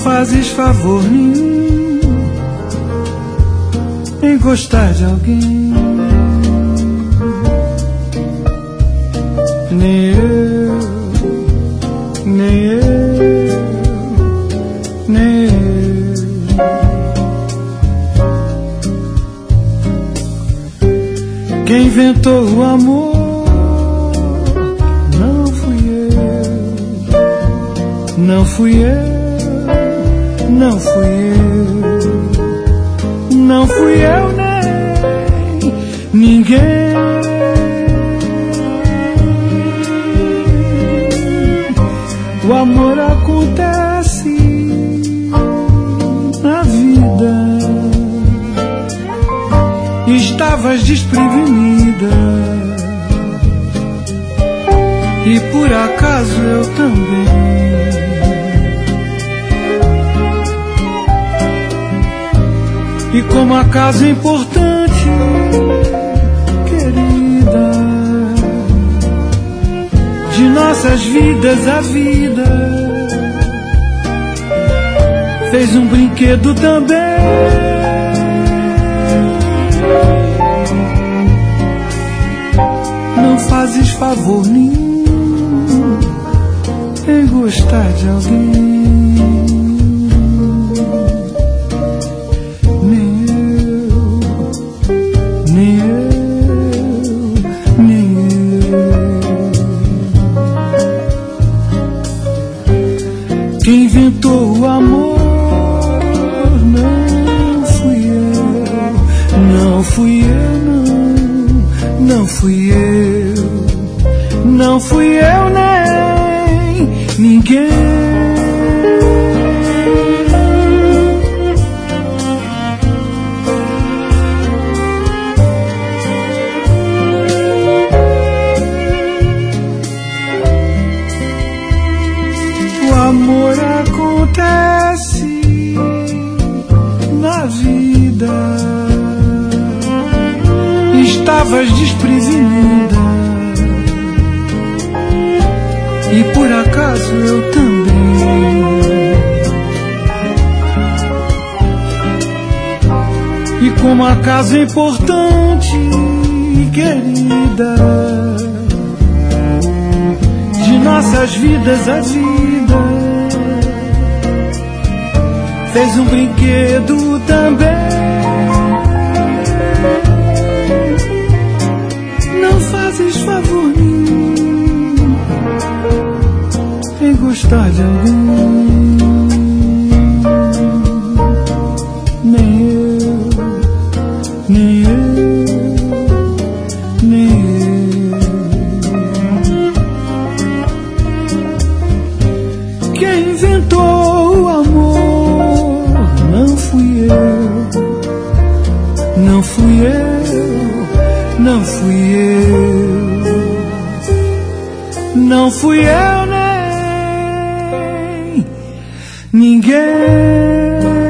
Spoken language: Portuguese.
fazes favor nenhum em gostar de alguém. Nem eu, nem eu, nem eu. Quem inventou o amor não fui eu, não fui eu. Não fui eu, não fui eu nem ninguém. O amor acontece na vida. Estavas desprevenida e por acaso eu também. E como acaso é importante, querida, de nossas vidas a vida fez um brinquedo também. Não fazes favor nenhum em gostar de alguém. Quem inventou o amor não fui eu, não fui eu, não fui eu, não fui eu nem ninguém. O amor acontece na vida. Estavas desprevenida e por acaso eu também. E como acaso é importante, querida, de nossas vidas a vida fez um brinquedo também. Não fazes favor nenhum em gostar de alguém. Nem eu, nem eu, nem eu. Quem inventou o amor não fui eu, não fui eu, não fui eu, não fui eu nem ninguém.